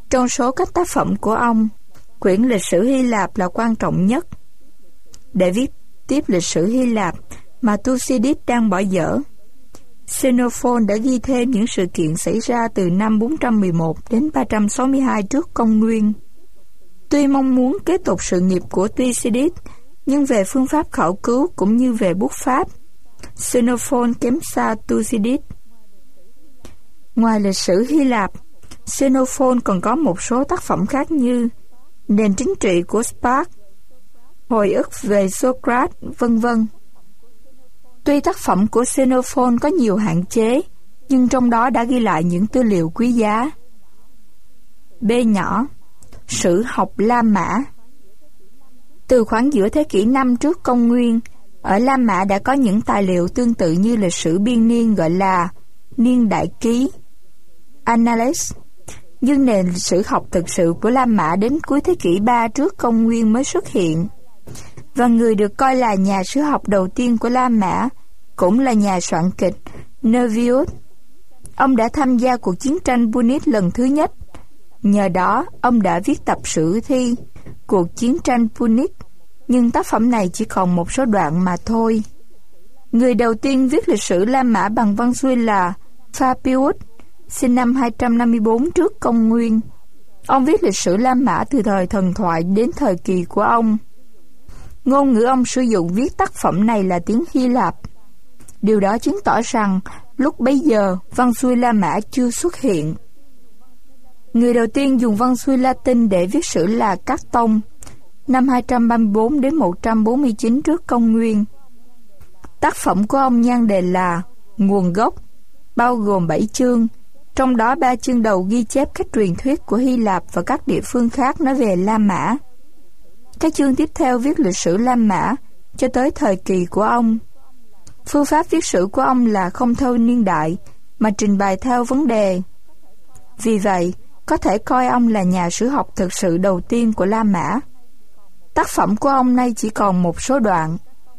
Trong số các tác phẩm của ông, quyển lịch sử Hy Lạp là quan trọng nhất. Để viết tiếp lịch sử Hy Lạp mà Thucydides đang bỏ dở, Xenophon đã ghi thêm những sự kiện xảy ra từ năm 411 đến 362 trước công nguyên. Tuy mong muốn kế tục sự nghiệp của Thucydides, nhưng về phương pháp khảo cứu cũng như về bút pháp, Xenophon kém xa Thucydides. Ngoài lịch sử Hy Lạp, Xenophon còn có một số tác phẩm khác như Nền chính trị của Sparta, Hồi ức về Socrates, vân vân. Tuy tác phẩm của Xenophon có nhiều hạn chế, nhưng trong đó đã ghi lại những tư liệu quý giá. B nhỏ, Sử học La Mã. Từ khoảng giữa thế kỷ 5 trước công nguyên, ở La Mã đã có những tài liệu tương tự như lịch sử biên niên gọi là niên đại ký, Annales. Nhưng nền lịch sử học thực sự của La Mã đến cuối thế kỷ 3 trước công nguyên mới xuất hiện. Và người được coi là nhà sử học đầu tiên của La Mã cũng là nhà soạn kịch Nervius. Ông đã tham gia cuộc chiến tranh Punic lần thứ nhất. Nhờ đó, ông đã viết tập sử thi cuộc chiến tranh Punic, nhưng tác phẩm này chỉ còn một số đoạn mà thôi. Người đầu tiên viết lịch sử La Mã bằng văn xuôi là Fabius, sinh năm 254 trước công nguyên. Ông viết lịch sử La Mã từ thời thần thoại đến thời kỳ của ông. Ngôn ngữ ông sử dụng viết tác phẩm này là tiếng Hy Lạp. Điều đó chứng tỏ rằng lúc bấy giờ văn xuôi La Mã chưa xuất hiện. Người đầu tiên dùng văn xuôi Latin để viết sử là Cát-tông, năm 234 đến 149 trước công nguyên. Tác phẩm của ông nhan đề là Nguồn gốc, bao gồm 7 chương, trong đó 3 chương đầu ghi chép các truyền thuyết của Hy Lạp và các địa phương khác nói về La Mã. Các chương tiếp theo viết lịch sử La Mã cho tới thời kỳ của ông. Phương pháp viết sử của ông là không theo niên đại, mà trình bày theo vấn đề. Vì vậy, có thể coi ông là nhà sử học thực sự đầu tiên của La Mã. Tác phẩm của ông nay chỉ còn một số đoạn.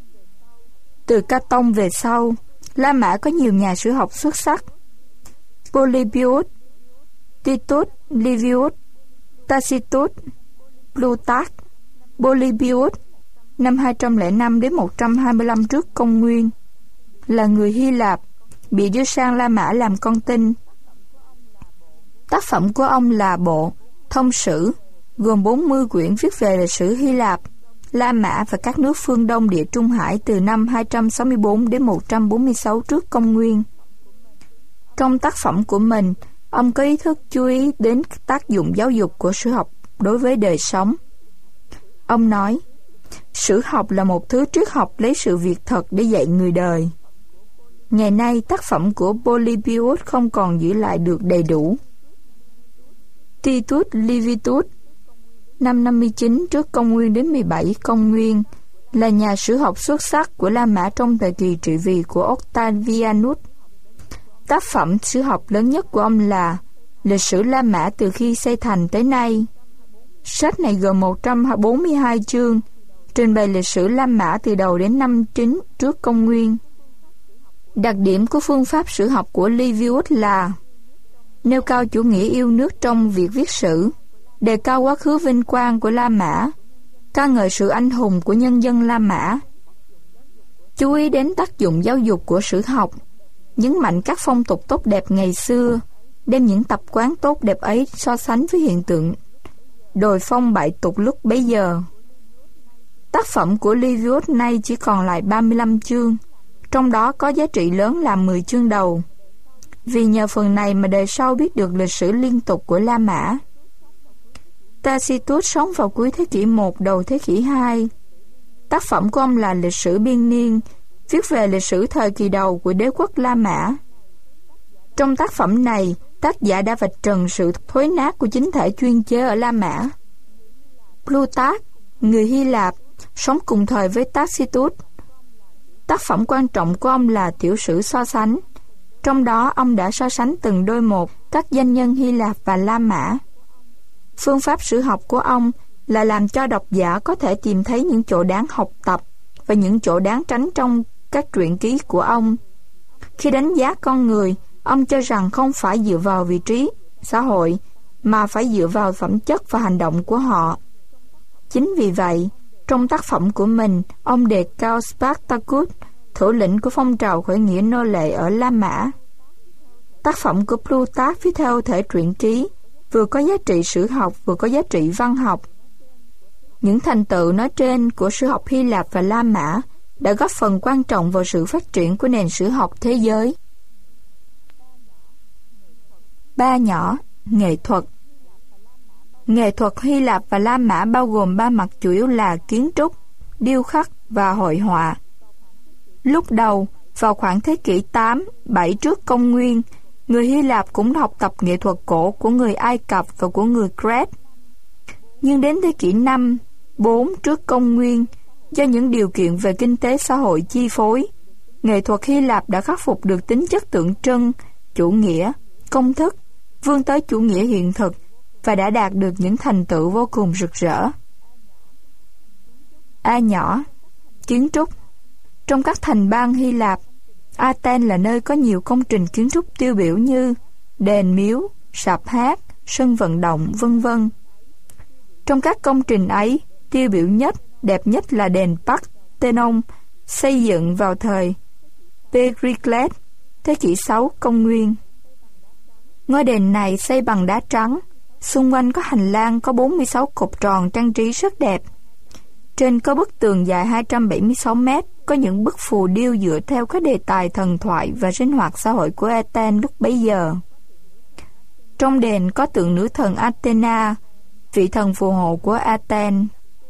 Từ Cát-tông về sau, La Mã có nhiều nhà sử học xuất sắc. Polybius, Titus Livius, Tacitus, Plutarch. Polybius, năm 205 đến 125 trước công nguyên, là người Hy Lạp, bị đưa sang La Mã làm con tin. Tác phẩm của ông là bộ Thông sử, gồm 40 quyển viết về lịch sử Hy Lạp, La Mã và các nước phương Đông Địa Trung Hải từ năm 264 đến 146 trước công nguyên. Trong tác phẩm của mình, ông có ý thức chú ý đến tác dụng giáo dục của sử học đối với đời sống. Ông nói, sử học là một thứ triết học lấy sự việc thật để dạy người đời. Ngày nay, tác phẩm của Polybius không còn giữ lại được đầy đủ. Titus Livius, năm 59 trước công nguyên đến 17 công nguyên, là nhà sử học xuất sắc của La Mã trong thời kỳ trị vì của Octavianus. Tác phẩm sử học lớn nhất của ông là Lịch sử La Mã từ khi xây thành tới nay. Sách này gồm 142 chương, trình bày lịch sử La Mã từ đầu đến năm 9 trước công nguyên. Đặc điểm của phương pháp sử học của Livius là nêu cao chủ nghĩa yêu nước trong việc viết sử, đề cao quá khứ vinh quang của La Mã, ca ngợi sự anh hùng của nhân dân La Mã, chú ý đến tác dụng giáo dục của sử học, nhấn mạnh các phong tục tốt đẹp ngày xưa, đem những tập quán tốt đẹp ấy so sánh với hiện tượng đồi phong bại tục lúc bấy giờ. Tác phẩm của Livius nay chỉ còn lại 35 chương, trong đó có giá trị lớn là 10 chương đầu. Vì nhờ phần này mà đời sau biết được lịch sử liên tục của La Mã. Tacitus sống vào cuối thế kỷ 1 đầu thế kỷ 2. Tác phẩm của ông là lịch sử biên niên, viết về lịch sử thời kỳ đầu của đế quốc La Mã. Trong tác phẩm này, tác giả đã vạch trần sự thối nát của chính thể chuyên chế ở La Mã. Plutarch, người Hy Lạp, sống cùng thời với Tacitus. Tác phẩm quan trọng của ông là tiểu sử so sánh. Trong đó ông đã so sánh từng đôi một các danh nhân Hy Lạp và La Mã. Phương pháp sử học của ông là làm cho độc giả có thể tìm thấy những chỗ đáng học tập và những chỗ đáng tránh trong các truyện ký của ông. Khi đánh giá con người, ông cho rằng không phải dựa vào vị trí xã hội mà phải dựa vào phẩm chất và hành động của họ. Chính vì vậy, trong tác phẩm của mình, ông đề cao Spartacus, thủ lĩnh của phong trào khởi nghĩa nô lệ ở La Mã. Tác phẩm của Plutarch viết theo thể truyện ký, vừa có giá trị sử học vừa có giá trị văn học. Những thành tựu nói trên của sử học Hy Lạp và La Mã đã góp phần quan trọng vào sự phát triển của nền sử học thế giới. 3 nhỏ, nghệ thuật. Nghệ thuật Hy Lạp và La Mã bao gồm 3 mặt chủ yếu là kiến trúc, điêu khắc và hội họa. Lúc đầu, vào khoảng thế kỷ 8-7 trước công nguyên, người Hy Lạp cũng học tập nghệ thuật cổ của người Ai Cập và của người Crete. Nhưng đến thế kỷ 5-4 trước công nguyên, do những điều kiện về kinh tế xã hội chi phối, nghệ thuật Hy Lạp đã khắc phục được tính chất tượng trưng, chủ nghĩa, công thức, vươn tới chủ nghĩa hiện thực và đã đạt được những thành tựu vô cùng rực rỡ. A nhỏ, kiến trúc. Trong các thành bang Hy Lạp, Athens là nơi có nhiều công trình kiến trúc tiêu biểu như đền miếu, sạp hát, sân vận động, vân vân. Trong các công trình ấy, tiêu biểu nhất, đẹp nhất là đền Parthenon, xây dựng vào thời Pericles, thế kỷ 6 công nguyên. Ngôi đền này xây bằng đá trắng, xung quanh có hành lang có 46 cột tròn trang trí rất đẹp. Trên có bức tường dài 276 mét, có những bức phù điêu dựa theo các đề tài thần thoại và sinh hoạt xã hội của Athens lúc bấy giờ. Trong đền có tượng nữ thần Athena, vị thần phù hộ của Athens.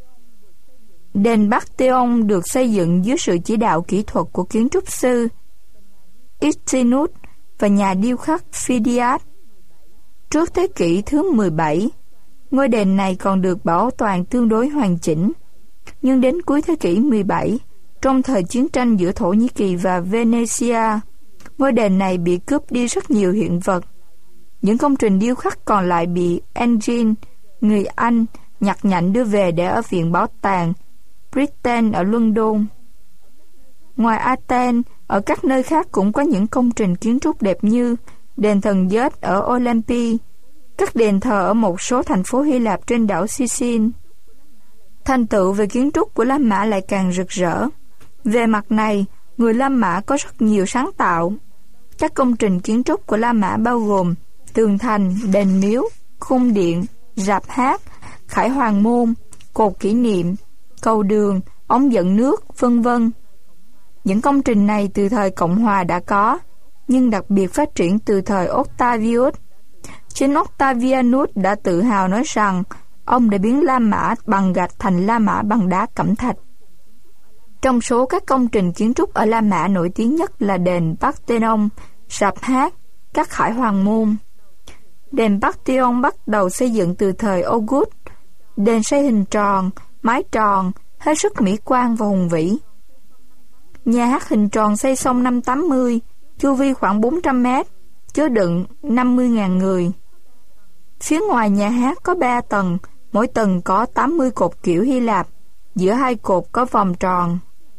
Đền Parthenon được xây dựng dưới sự chỉ đạo kỹ thuật của kiến trúc sư Ictinus và nhà điêu khắc Phidias. Trước thế kỷ thứ 17, ngôi đền này còn được bảo toàn tương đối hoàn chỉnh. Nhưng đến cuối thế kỷ 17, trong thời chiến tranh giữa Thổ Nhĩ Kỳ và Venetia, ngôi đền này bị cướp đi rất nhiều hiện vật. Những công trình điêu khắc còn lại bị Engin, người Anh, nhặt nhạnh đưa về để ở viện bảo tàng Britten ở London. Ngoài Athens, ở các nơi khác cũng có những công trình kiến trúc đẹp như đền thần Zeus ở Olympi, các đền thờ ở một số thành phố Hy Lạp trên đảo Sicily. Thành tựu về kiến trúc của La Mã lại càng rực rỡ. Về mặt này, người La Mã có rất nhiều sáng tạo. Các công trình kiến trúc của La Mã bao gồm tường thành, đền miếu, cung điện, rạp hát, khải hoàng môn, cột kỷ niệm, cầu đường, ống dẫn nước, vân vân. Những công trình này từ thời Cộng hòa đã có, nhưng đặc biệt phát triển từ thời Octavius. Chính Octavianus đã tự hào nói rằng ông đã biến La Mã bằng gạch thành La Mã bằng đá cẩm thạch. Trong số các công trình kiến trúc ở La Mã nổi tiếng nhất là đền Parthenon, rạp hát, các khải hoàng môn. Đền Parthenon bắt đầu xây dựng từ thời August. Đền xây hình tròn, mái tròn, hết sức mỹ quan và hùng vĩ. Nhà hát hình tròn xây xong năm 80, chu vi khoảng 400 mét, chứa đựng 50.000 người. Phía ngoài nhà hát có 3 tầng, mỗi tầng có 80 cột kiểu Hy Lạp, giữa hai cột có vòng tròn.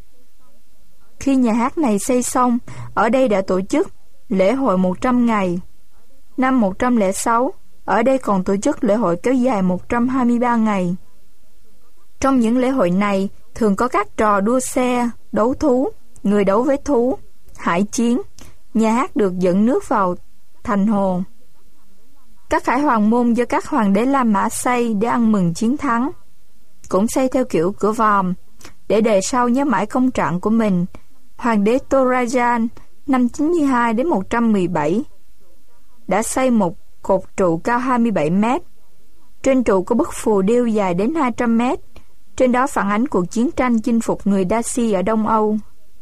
Khi nhà hát này xây xong, ở đây đã tổ chức lễ hội 100 ngày. Năm 106, ở đây còn tổ chức lễ hội kéo dài 123 ngày. Trong những lễ hội này, thường có các trò đua xe, đấu thú, người đấu với thú, hải chiến. Nhà hát được dẫn nước vào thành hồ. Các khải hoàng môn do các hoàng đế La Mã xây để ăn mừng chiến thắng, cũng xây theo kiểu cửa vòm, để đời sau nhớ mãi công trạng của mình. Hoàng đế Trajan năm 92 đến 117 đã xây một cột trụ cao 27 mét. Trên trụ có bức phù điêu dài đến 200 mét. Trên đó phản ánh cuộc chiến tranh chinh phục người Daci ở Đông Âu.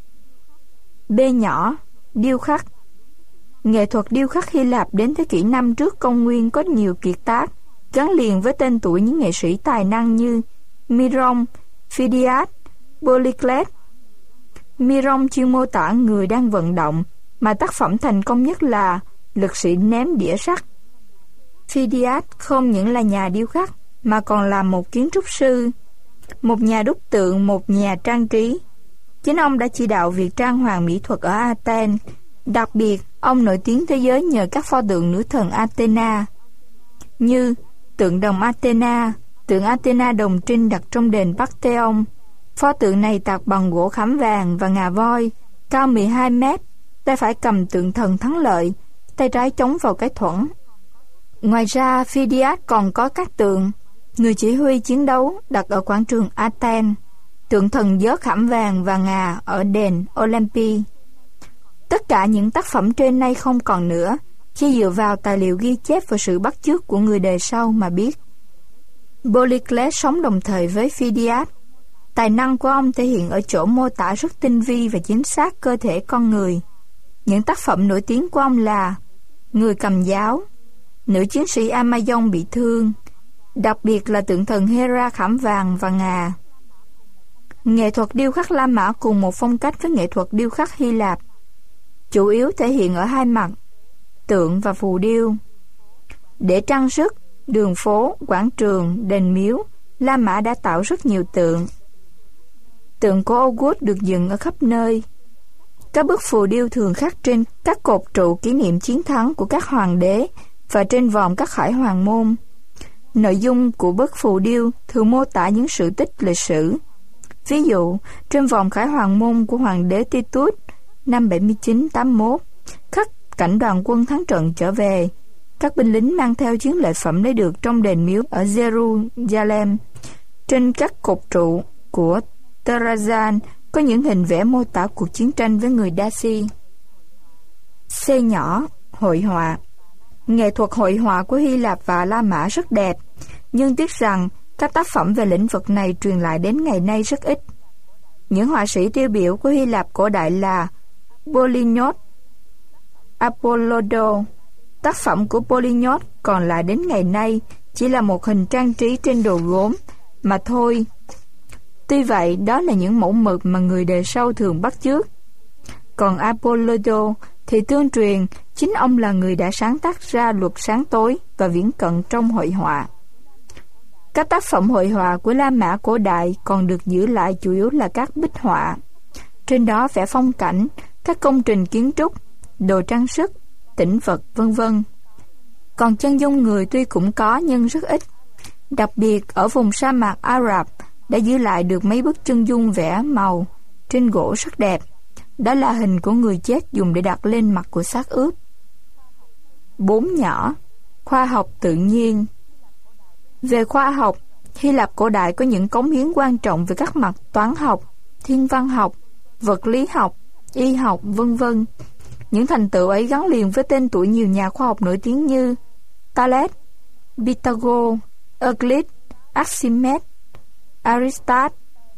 B nhỏ, điêu khắc. Nghệ thuật điêu khắc Hy Lạp đến thế kỷ 5 trước công nguyên có nhiều kiệt tác, gắn liền với tên tuổi những nghệ sĩ tài năng như Myron, Phidias, Polycles. Myron chuyên mô tả người đang vận động, mà tác phẩm thành công nhất là Lực sĩ ném đĩa sắt. Phidias không những là nhà điêu khắc, mà còn là một kiến trúc sư, một nhà đúc tượng, một nhà trang trí. Chính ông đã chỉ đạo việc trang hoàng mỹ thuật ở Athens. Đặc biệt, ông nổi tiếng thế giới nhờ các pho tượng nữ thần Athena. như tượng đồng Athena, tượng Athena đồng trinh đặt trong đền Parthenon. Pho tượng này tạc bằng gỗ khảm vàng và ngà voi, cao 12 mét, tay phải cầm tượng thần thắng lợi, tay trái chống vào cái thuẫn. Ngoài ra, Phidias còn có các tượng người chỉ huy chiến đấu đặt ở quảng trường Athens, tượng thần vớt khảm vàng và ngà ở đền Olympi. Tất cả những tác phẩm trên đây không còn nữa, chỉ dựa vào tài liệu ghi chép và sự bắt chước của người đời sau mà biết. Polycles sống đồng thời với Phidias. Tài năng của ông thể hiện ở chỗ mô tả rất tinh vi và chính xác cơ thể con người. Những tác phẩm nổi tiếng của ông là Người cầm giáo, Nữ chiến sĩ Amazon bị thương, đặc biệt là tượng thần Hera khảm vàng và ngà. Nghệ thuật điêu khắc La Mã cùng một phong cách với nghệ thuật điêu khắc Hy Lạp, chủ yếu thể hiện ở hai mặt, tượng và phù điêu. Để trang sức đường phố, quảng trường, đền miếu, La Mã đã tạo rất nhiều tượng. Tượng của August được dựng ở khắp nơi. Các bức phù điêu thường khắc trên các cột trụ kỷ niệm chiến thắng của các hoàng đế và trên vòm các khải hoàng môn. Nội dung của bức phù điêu thường mô tả những sự tích lịch sử. Ví dụ, trên vòm khải hoàng môn của hoàng đế Titus năm 79-81, khắc cảnh đoàn quân thắng trận trở về. Các binh lính mang theo chiến lợi phẩm lấy được trong đền miếu ở Jerusalem. Trên các cột trụ của Trajan có những hình vẽ mô tả cuộc chiến tranh với người Daci. C nhỏ, hội họa. Nghệ thuật hội họa của Hy Lạp và La Mã rất đẹp, nhưng tiếc rằng các tác phẩm về lĩnh vực này truyền lại đến ngày nay rất ít. Những họa sĩ tiêu biểu của Hy Lạp cổ đại là Polygnos, Apollodor. Tác phẩm của Polygnos còn lại đến ngày nay chỉ là một hình trang trí trên đồ gốm mà thôi. Tuy vậy, đó là những mẫu mực mà người đời sau thường bắt chước. Còn Apollodor thì tương truyền chính ông là người đã sáng tác ra luật sáng tối và viễn cận trong hội họa. Các tác phẩm hội họa của La Mã cổ đại còn được giữ lại chủ yếu là các bích họa. Trên đó vẽ phong cảnh, các công trình kiến trúc, đồ trang sức, tĩnh vật, v.v. Còn chân dung người tuy cũng có nhưng rất ít. Đặc biệt ở vùng sa mạc Ả Rập đã giữ lại được mấy bức chân dung vẽ màu trên gỗ rất đẹp. Đó là hình của người chết dùng để đặt lên mặt của xác ướp. 4 nhỏ, khoa học tự nhiên. Về khoa học, Hy Lạp cổ đại có những cống hiến quan trọng về các mặt toán học, thiên văn học, vật lý học, y học, v.v. Những thành tựu ấy gắn liền với tên tuổi nhiều nhà khoa học nổi tiếng như Thales, Pythagore, Euclid, Archimedes, Aristotle,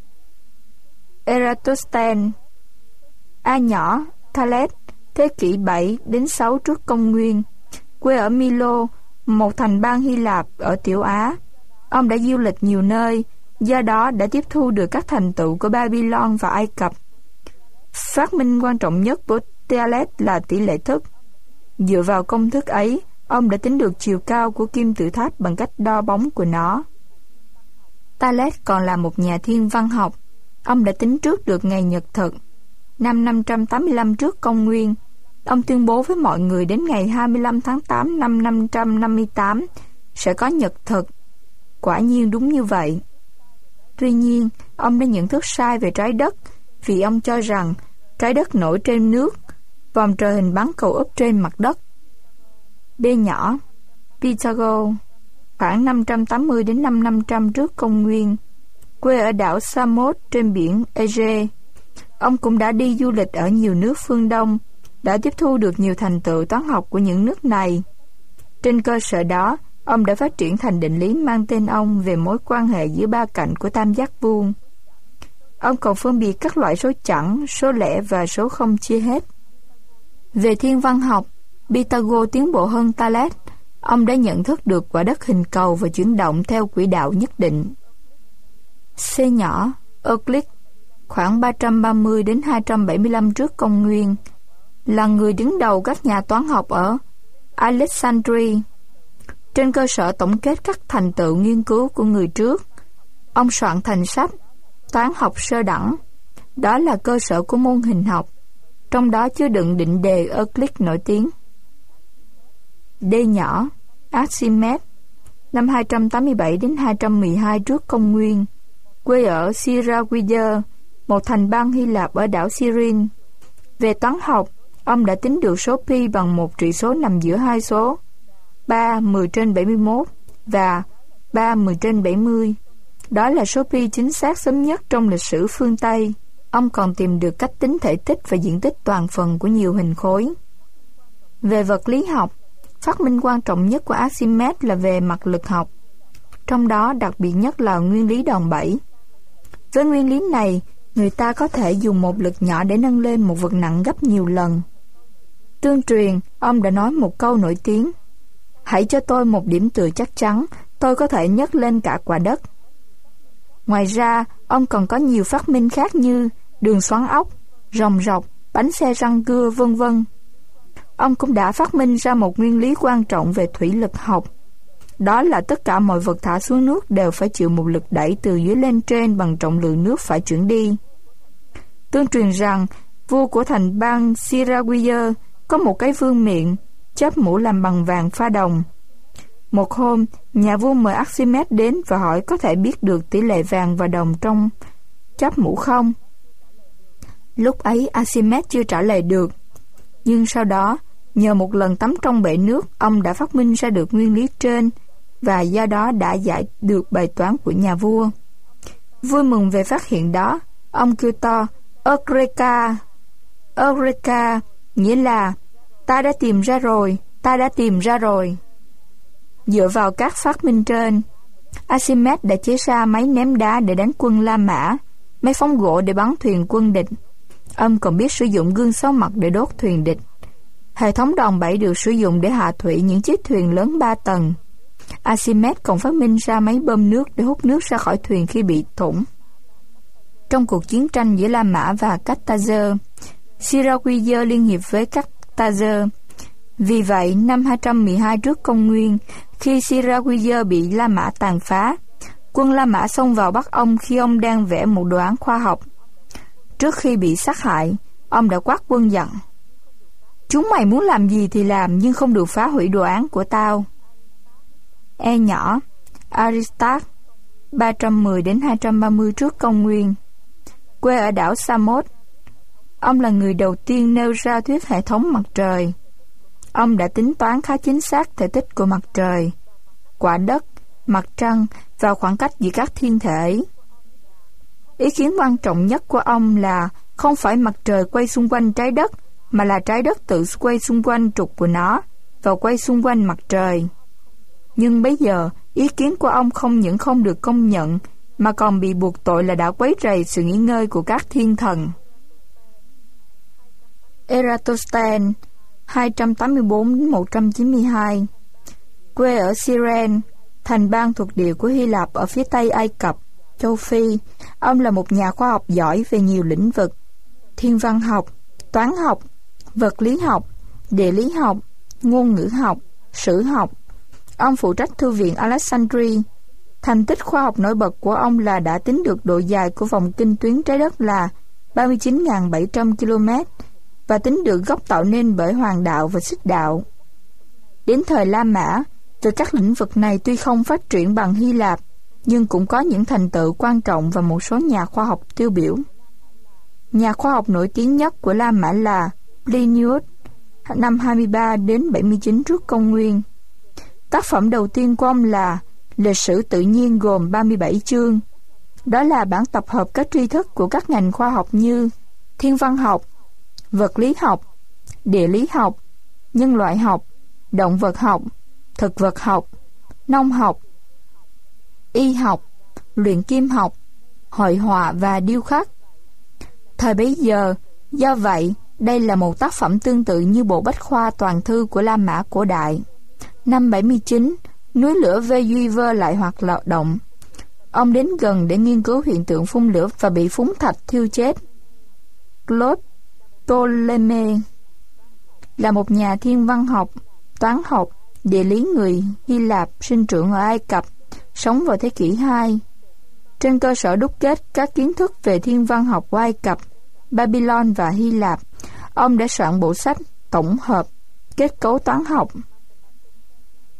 Eratosthenes. A nhỏ, Thales, thế kỷ 7 đến 6 trước công nguyên, quê ở Milo, một thành bang Hy Lạp ở Tiểu Á. Ông đã du lịch nhiều nơi, do đó đã tiếp thu được các thành tựu của Babylon và Ai Cập. Phát minh quan trọng nhất của Thales là tỷ lệ thức. Dựa vào công thức ấy, ông đã tính được chiều cao của kim tự tháp bằng cách đo bóng của nó. Thales còn là một nhà thiên văn học. Ông đã tính trước được ngày nhật thực. Năm 585 trước công nguyên, ông tuyên bố với mọi người đến ngày 25 tháng 8 năm 558 sẽ có nhật thực. Quả nhiên đúng như vậy. Tuy nhiên, ông đã nhận thức sai về trái đất vì ông cho rằng trái đất nổi trên nước, vòm trời hình bán cầu úp trên mặt đất. B nhỏ, Pythagore, khoảng 580 đến năm 500 trước công nguyên, quê ở đảo Samos trên biển Ege. Ông cũng đã đi du lịch ở nhiều nước phương Đông, đã tiếp thu được nhiều thành tựu toán học của những nước này. Trên cơ sở đó, ông đã phát triển thành định lý mang tên ông về mối quan hệ giữa ba cạnh của tam giác vuông. Ông còn phân biệt các loại số chẵn, số lẻ và số không chia hết. Về thiên văn học, Pythagore tiến bộ hơn Thales. Ông đã nhận thức được quả đất hình cầu và chuyển động theo quỹ đạo nhất định. C nhỏ, Euclid, khoảng 330 đến 275 trước công nguyên, là người đứng đầu các nhà toán học ở Alexandria. Trên cơ sở tổng kết các thành tựu nghiên cứu của người trước, ông soạn thành sách Toán học sơ đẳng. Đó là cơ sở của môn hình học, trong đó chứa đựng định đề Euclid nổi tiếng. D nhỏ, Archimedes, năm 287 đến 212 trước công nguyên, quê ở Siracusa, một thành bang Hy Lạp ở đảo Cyrene. Về toán học, ông đã tính được số pi bằng một trị số nằm giữa hai số 3 10/71 và 3 10/70. Đó là số pi chính xác sớm nhất trong lịch sử phương Tây. Ông còn tìm được cách tính thể tích và diện tích toàn phần của nhiều hình khối. Về vật lý học, phát minh quan trọng nhất của Archimedes là về mặt lực học, trong đó đặc biệt nhất là nguyên lý đòn bẩy. Với nguyên lý này, người ta có thể dùng một lực nhỏ để nâng lên một vật nặng gấp nhiều lần. Tương truyền, ông đã nói một câu nổi tiếng: "Hãy cho tôi một điểm tựa chắc chắn, tôi có thể nhấc lên cả quả đất." Ngoài ra, ông còn có nhiều phát minh khác như đường xoắn ốc, ròng rọc, bánh xe răng cưa, vân vân. Ông cũng đã phát minh ra một nguyên lý quan trọng về thủy lực học. Đó là tất cả mọi vật thả xuống nước đều phải chịu một lực đẩy từ dưới lên trên bằng trọng lượng nước phải chuyển đi. Tương truyền rằng, vua của thành bang Siracusa có một cái vương miện, chóp mũ làm bằng vàng pha đồng. Một hôm, nhà vua mời Archimedes đến và hỏi có thể biết được tỷ lệ vàng và đồng trong chóp mũ không. Lúc ấy Archimedes chưa trả lời được, nhưng sau đó, nhờ một lần tắm trong bể nước, ông đã phát minh ra được nguyên lý trên và do đó đã giải được bài toán của nhà vua. Vui mừng về phát hiện đó, ông kêu to Eureka! Eureka nghĩa là ta đã tìm ra rồi, ta đã tìm ra rồi. Dựa vào các phát minh trên, Archimedes đã chế ra máy ném đá để đánh quân La Mã, máy phóng gỗ để bắn thuyền quân địch. Ông còn biết sử dụng gương 6 mặt để đốt thuyền địch. Hệ thống đòn bẩy được sử dụng để hạ thủy những chiếc thuyền lớn 3 tầng. Archimedes còn phát minh ra máy bơm nước để hút nước ra khỏi thuyền khi bị thủng. Trong cuộc chiến tranh giữa La Mã và Carthage, Siracusa liên hiệp với Carthage. Vì vậy, năm 212 trước công nguyên, khi Siracusa bị La Mã tàn phá, quân La Mã xông vào bắt ông khi ông đang vẽ một đồ án khoa học. Trước khi bị sát hại, ông đã quát quân giận: "Chúng mày muốn làm gì thì làm, nhưng không được phá hủy đồ án của tao." E nhỏ, Aristarch, 310 đến 230 trước công nguyên, quê ở đảo Samos. Ông là người đầu tiên nêu ra thuyết hệ thống mặt trời. Ông đã tính toán khá chính xác thể tích của mặt trời, quả đất, mặt trăng và khoảng cách giữa các thiên thể. Ý kiến quan trọng nhất của ông là không phải mặt trời quay xung quanh trái đất, mà là trái đất tự quay xung quanh trục của nó và quay xung quanh mặt trời. Nhưng bây giờ, ý kiến của ông không những không được công nhận, mà còn bị buộc tội là đã quấy rầy sự nghỉ ngơi của các thiên thần. Eratosthenes, 284-192, quê ở Cyrene, thành bang thuộc địa của Hy Lạp ở phía tây Ai Cập, châu Phi. Ông là một nhà khoa học giỏi về nhiều lĩnh vực: thiên văn học, toán học, vật lý học, địa lý học, ngôn ngữ học, sử học. Ông phụ trách thư viện Alexandria. Thành tích khoa học nổi bật của ông là đã tính được độ dài của vòng kinh tuyến trái đất là 39.700 km và tính được góc tạo nên bởi hoàng đạo và xích đạo. Đến thời La Mã, từ các lĩnh vực này tuy không phát triển bằng Hy Lạp, nhưng cũng có những thành tựu quan trọng và một số nhà khoa học tiêu biểu. Nhà khoa học nổi tiếng nhất của La Mã là Plinius, năm 23 đến 79 trước công nguyên. Tác phẩm đầu tiên của ông là Lịch sử tự nhiên gồm 37 chương. Đó là bản tập hợp các tri thức của các ngành khoa học như thiên văn học, vật lý học, địa lý học, nhân loại học, động vật học, thực vật học, nông học, y học, luyện kim học, hội họa và điêu khắc. Thời bấy giờ, do vậy, đây là một tác phẩm tương tự như bộ bách khoa toàn thư của La Mã cổ đại. Năm 79, núi lửa Vesuvius lại hoạt động. Ông đến gần để nghiên cứu hiện tượng phun lửa và bị phúng thạch thiêu chết. Claude Ptolemy là một nhà thiên văn học, toán học, địa lý người Hy Lạp sinh trưởng ở Ai Cập, sống vào thế kỷ 2. Trên cơ sở đúc kết các kiến thức về thiên văn học của Ai Cập, Babylon và Hy Lạp, ông đã soạn bộ sách tổng hợp kết cấu toán học.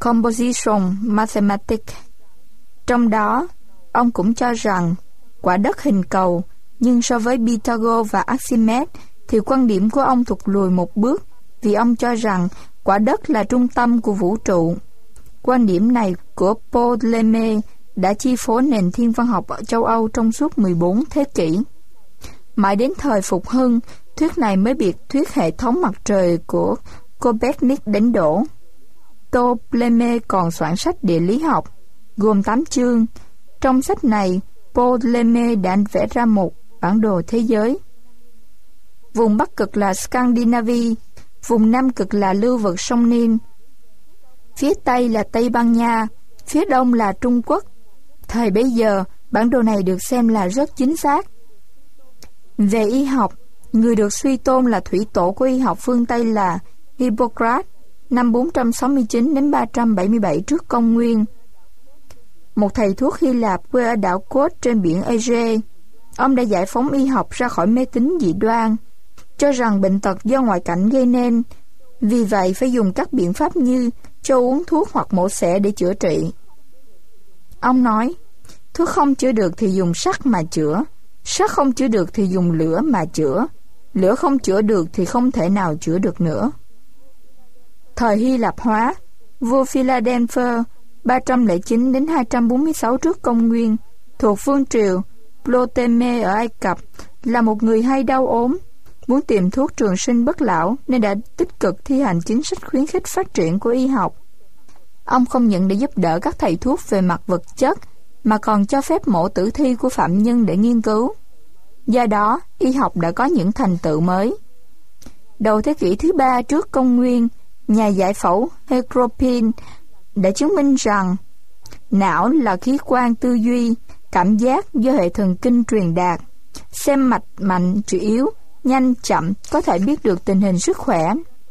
Composition Mathematics. Trong đó, ông cũng cho rằng quả đất hình cầu, nhưng so với Pythagore và Archimedes thì quan điểm của ông thụt lùi một bước, vì ông cho rằng quả đất là trung tâm của vũ trụ. Quan điểm này của Ptolemy đã chi phối nền thiên văn học ở châu Âu trong suốt 14 thế kỷ. Mãi đến thời Phục Hưng, thuyết này mới bị thuyết hệ thống mặt trời của Copernic đánh đổ. Ptolemy còn soạn sách địa lý học, gồm 8 chương. Trong sách này, Ptolemy đã vẽ ra một bản đồ thế giới. Vùng Bắc Cực là Scandinavia, vùng Nam Cực là lưu vực sông Nin, phía Tây là Tây Ban Nha, phía Đông là Trung Quốc. Thời bấy giờ, bản đồ này được xem là rất chính xác. Về y học, người được suy tôn là thủy tổ của y học phương Tây là Hippocrates, năm 469 đến 377 trước công nguyên. Một thầy thuốc Hy Lạp quê ở đảo Kos trên biển Ege. Ông đã giải phóng y học ra khỏi mê tín dị đoan, cho rằng bệnh tật do ngoại cảnh gây nên. Vì vậy phải dùng các biện pháp như cho uống thuốc hoặc mổ xẻ để chữa trị. Ông nói, thuốc không chữa được thì dùng sắt mà chữa, sắt không chữa được thì dùng lửa mà chữa, lửa không chữa được thì không thể nào chữa được nữa. Thời Hy Lạp hóa, vua Philadelphia 309 đến 246 trước công nguyên, thuộc vương triều Ptolemy ở Ai Cập, là một người hay đau ốm, muốn tìm thuốc trường sinh bất lão nên đã tích cực thi hành chính sách khuyến khích phát triển của y học. Ông không những để giúp đỡ các thầy thuốc về mặt vật chất, mà còn cho phép mổ tử thi của phạm nhân để nghiên cứu. Do đó, y học đã có những thành tựu mới. Đầu thế kỷ thứ 3 trước công nguyên, nhà giải phẫu Hecropin đã chứng minh rằng não là khí quan tư duy, cảm giác do hệ thần kinh truyền đạt. Xem mạch mạnh, yếu, nhanh, chậm có thể biết được tình hình sức khỏe.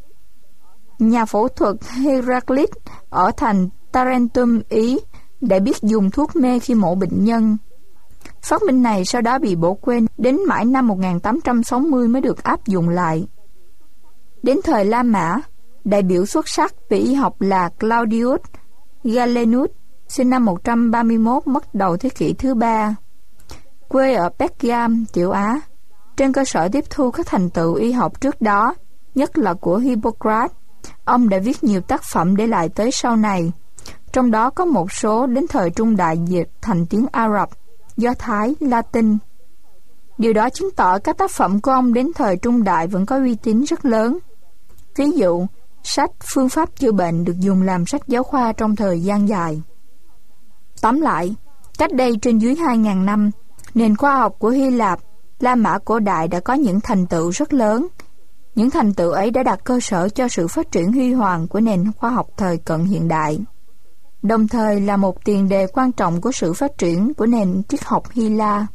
Nhà phẫu thuật Heraclit ở thành Tarentum, Ý đã biết dùng thuốc mê khi mổ bệnh nhân. Phát minh này sau đó bị bỏ quên, đến mãi năm 1860 mới được áp dụng lại. Đến thời La Mã, đại biểu xuất sắc về y học là Claudius Galenus, sinh năm 131, mất đầu thế kỷ thứ 3, quê ở Pergam, Tiểu Á. Trên cơ sở tiếp thu các thành tựu y học trước đó, nhất là của Hippocrates, ông đã viết nhiều tác phẩm để lại tới sau này. Trong đó có một số đến thời trung đại dịch thành tiếng Ả Rập, Do Thái, Latin. Điều đó chứng tỏ các tác phẩm của ông đến thời trung đại vẫn có uy tín rất lớn. Ví dụ, sách Phương pháp chữa bệnh được dùng làm sách giáo khoa trong thời gian dài. Tóm lại, cách đây trên dưới 2.000 năm, nền khoa học của Hy Lạp, La Mã cổ đại đã có những thành tựu rất lớn. Những thành tựu ấy đã đặt cơ sở cho sự phát triển huy hoàng của nền khoa học thời cận hiện đại, đồng thời là một tiền đề quan trọng của sự phát triển của nền triết học Hy La.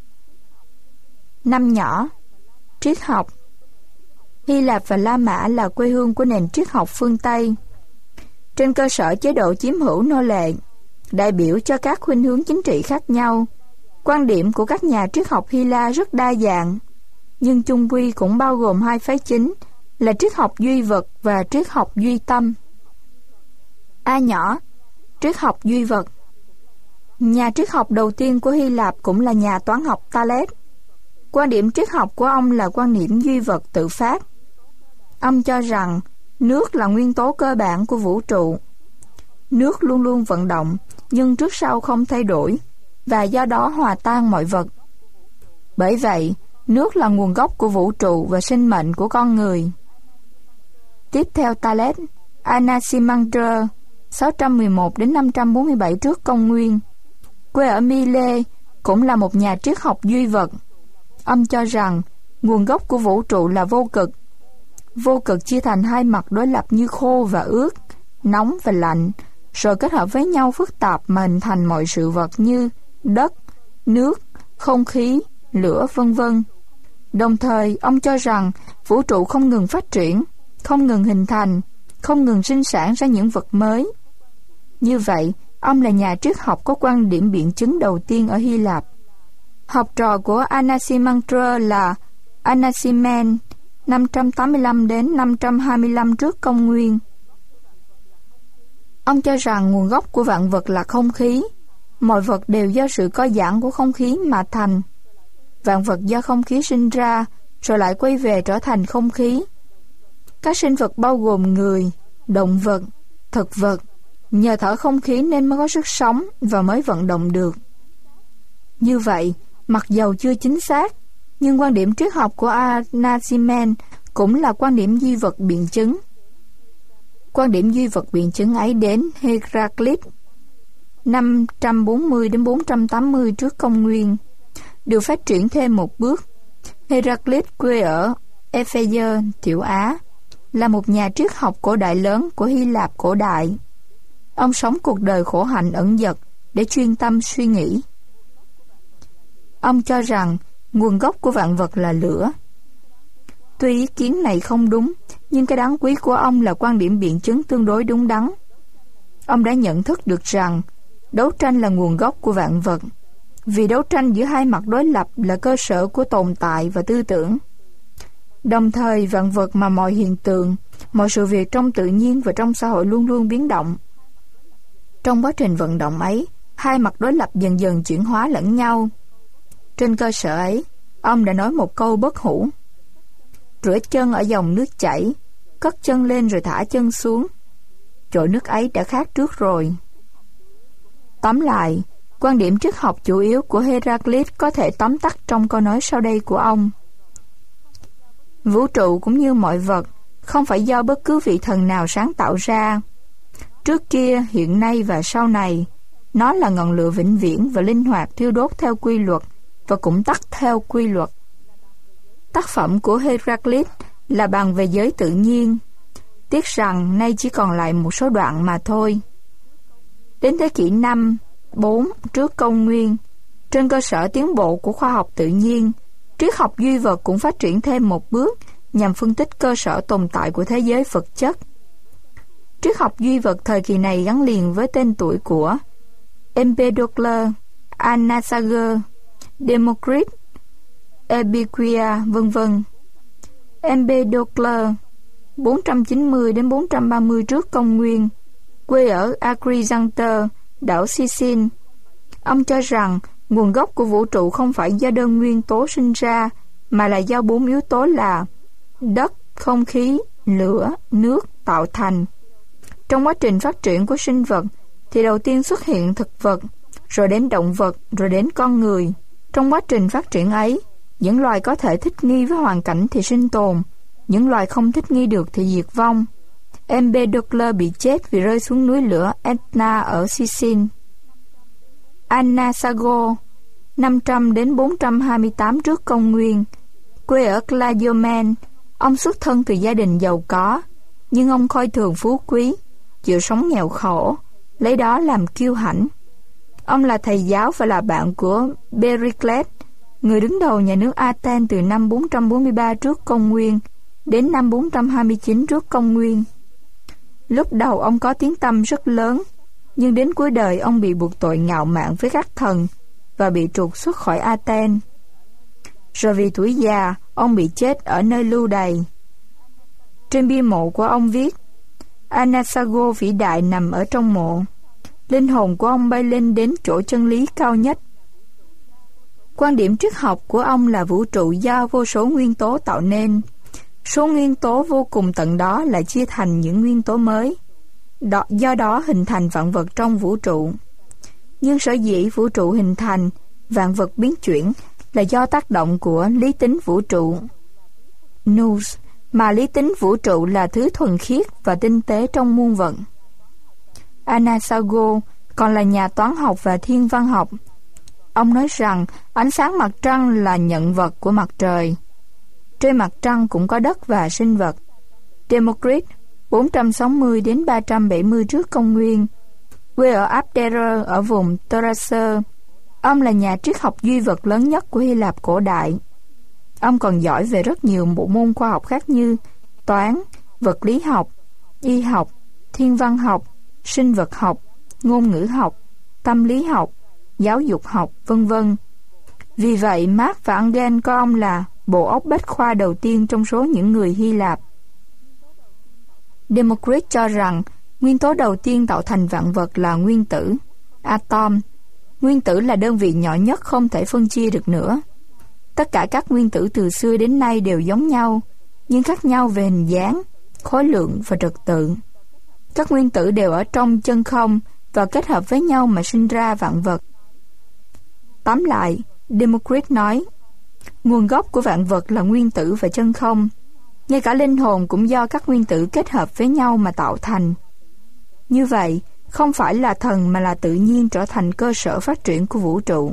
Năm nhỏ, triết học. Hy Lạp và La Mã là quê hương của nền triết học phương Tây. Trên cơ sở chế độ chiếm hữu nô lệ, đại biểu cho các khuynh hướng chính trị khác nhau, quan điểm của các nhà triết học Hy La rất đa dạng, nhưng chung quy cũng bao gồm hai phái chính là triết học duy vật và triết học duy tâm. A nhỏ, triết học duy vật. Nhà triết học đầu tiên của Hy Lạp cũng là nhà toán học Thales. Quan điểm triết học của ông là quan điểm duy vật tự phát. Ông cho rằng nước là nguyên tố cơ bản của vũ trụ. Nước luôn luôn vận động, nhưng trước sau không thay đổi, và do đó hòa tan mọi vật. Bởi vậy, nước là nguồn gốc của vũ trụ và sinh mệnh của con người. Tiếp theo Thales, Anaximander 611 đến 547 trước công nguyên, quê ở Mile, cũng là một nhà triết học duy vật. Ông cho rằng nguồn gốc của vũ trụ là vô cực. Vô cực chia thành hai mặt đối lập như khô và ướt, nóng và lạnh, rồi kết hợp với nhau phức tạp mà hình thành mọi sự vật như đất, nước, không khí, lửa, vân vân. Đồng thời, ông cho rằng vũ trụ không ngừng phát triển, không ngừng hình thành, không ngừng sinh sản ra những vật mới. Như vậy, ông là nhà triết học có quan điểm biện chứng đầu tiên ở Hy Lạp. Học trò của Anaximander là Anaximen 585 đến 525 trước công nguyên. Ông cho rằng nguồn gốc của vạn vật là không khí. Mọi vật đều do sự co giãn của không khí mà thành. Vạn vật do không khí sinh ra, rồi lại quay về trở thành không khí. Các sinh vật bao gồm người, động vật, thực vật, nhờ thở không khí nên mới có sức sống và mới vận động được. Như vậy, mặc dầu chưa chính xác, nhưng quan điểm triết học của Anaximen cũng là quan điểm duy vật biện chứng. Quan điểm duy vật biện chứng ấy đến Heraclit 540 đến 480 trước công nguyên, được phát triển thêm một bước. Heraclit quê ở Ephesus, Tiểu Á, là một nhà triết học cổ đại lớn của Hy Lạp cổ đại. Ông sống cuộc đời khổ hạnh ẩn dật để chuyên tâm suy nghĩ. Ông cho rằng nguồn gốc của vạn vật là lửa. Tuy ý kiến này không đúng, nhưng cái đáng quý của ông là quan điểm biện chứng tương đối đúng đắn. Ông đã nhận thức được rằng đấu tranh là nguồn gốc của vạn vật, vì đấu tranh giữa hai mặt đối lập là cơ sở của tồn tại và tư tưởng. Đồng thời, vạn vật mà mọi hiện tượng, mọi sự việc trong tự nhiên và trong xã hội luôn luôn biến động. Trong quá trình vận động ấy, hai mặt đối lập dần dần chuyển hóa lẫn nhau. Trên cơ sở ấy, ông đã nói một câu bất hủ: rửa chân ở dòng nước chảy, cất chân lên rồi thả chân xuống. Chỗ nước ấy đã khác trước rồi. Tóm lại, quan điểm triết học chủ yếu của Heraclit có thể tóm tắt trong câu nói sau đây của ông: vũ trụ cũng như mọi vật, không phải do bất cứ vị thần nào sáng tạo ra. Trước kia, hiện nay và sau này, nó là ngọn lửa vĩnh viễn và linh hoạt thiêu đốt theo quy luật và cũng tắt theo quy luật. Tác phẩm của Heraclit là bàn về giới tự nhiên. Tiếc rằng nay chỉ còn lại một số đoạn mà thôi. Đến thế kỷ 5, 4 trước công nguyên, trên cơ sở tiến bộ của khoa học tự nhiên, triết học duy vật cũng phát triển thêm một bước nhằm phân tích cơ sở tồn tại của thế giới vật chất. Triết học duy vật thời kỳ này gắn liền với tên tuổi của Empedocles, Anaxagoras, Democritus, Epicurus, v.v. Empedocles 490 đến 430 trước công nguyên, quê ở Agrigentor, đảo Sicily. Ông cho rằng nguồn gốc của vũ trụ không phải do đơn nguyên tố sinh ra, mà là do 4 yếu tố là đất, không khí, lửa, nước tạo thành. Trong quá trình phát triển của sinh vật thì đầu tiên xuất hiện thực vật, rồi đến động vật, rồi đến con người. Trong quá trình phát triển ấy, những loài có thể thích nghi với hoàn cảnh thì sinh tồn, những loài không thích nghi được thì diệt vong. Empedocles bị chết vì rơi xuống núi lửa Etna ở Sicily. Anaxagoras 500 đến 428 trước công nguyên, quê ở Clazomen. Ông xuất thân từ gia đình giàu có, nhưng ông coi thường phú quý, chịu sống nghèo khổ, lấy đó làm kiêu hãnh. Ông là thầy giáo và là bạn của Pericles, người đứng đầu nhà nước Athens từ năm 443 trước công nguyên đến năm 429 trước công nguyên. Lúc đầu ông có tiếng tăm rất lớn, nhưng đến cuối đời ông bị buộc tội ngạo mạn với các thần và bị trục xuất khỏi Athens. Rồi vì tuổi già, ông bị chết ở nơi lưu đày. Trên bia mộ của ông viết: Anaxagoras vĩ đại nằm ở trong mộ. Linh hồn của ông bay lên đến chỗ chân lý cao nhất. Quan điểm triết học của ông là vũ trụ do vô số nguyên tố tạo nên. Số nguyên tố vô cùng tận đó lại chia thành những nguyên tố mới. Do đó hình thành vạn vật trong vũ trụ. Nhưng sở dĩ vũ trụ hình thành, vạn vật biến chuyển là do tác động của lý tính vũ trụ. Nous, mà lý tính vũ trụ là thứ thuần khiết và tinh tế trong muôn vận. Anaxagoras còn là nhà toán học và thiên văn học. Ông nói rằng ánh sáng mặt trăng là nhận vật của mặt trời. Trên mặt trăng cũng có đất và sinh vật. Democritus 460 đến 370 trước công nguyên, quê ở Abdera ở vùng Thrace. Ông là nhà triết học duy vật lớn nhất của Hy Lạp cổ đại. Ông còn giỏi về rất nhiều bộ môn khoa học khác như toán, vật lý học, y học, thiên văn học, sinh vật học, ngôn ngữ học, tâm lý học, giáo dục học, v.v. Vì vậy, Marx và Engels coi ông là bộ óc bách khoa đầu tiên trong số những người Hy Lạp. Democritus cho rằng Nguyên tố đầu tiên tạo thành vạn vật là nguyên tử, atom. Nguyên tử là đơn vị nhỏ nhất không thể phân chia được nữa. Tất cả các nguyên tử từ xưa đến nay đều giống nhau, nhưng khác nhau về hình dáng, khối lượng và trật tự. Các nguyên tử đều ở trong chân không và kết hợp với nhau mà sinh ra vạn vật. Tóm lại, Democritus nói, nguồn gốc của vạn vật là nguyên tử và chân không. Ngay cả linh hồn cũng do các nguyên tử kết hợp với nhau mà tạo thành. Như vậy, không phải là thần mà là tự nhiên trở thành cơ sở phát triển của vũ trụ.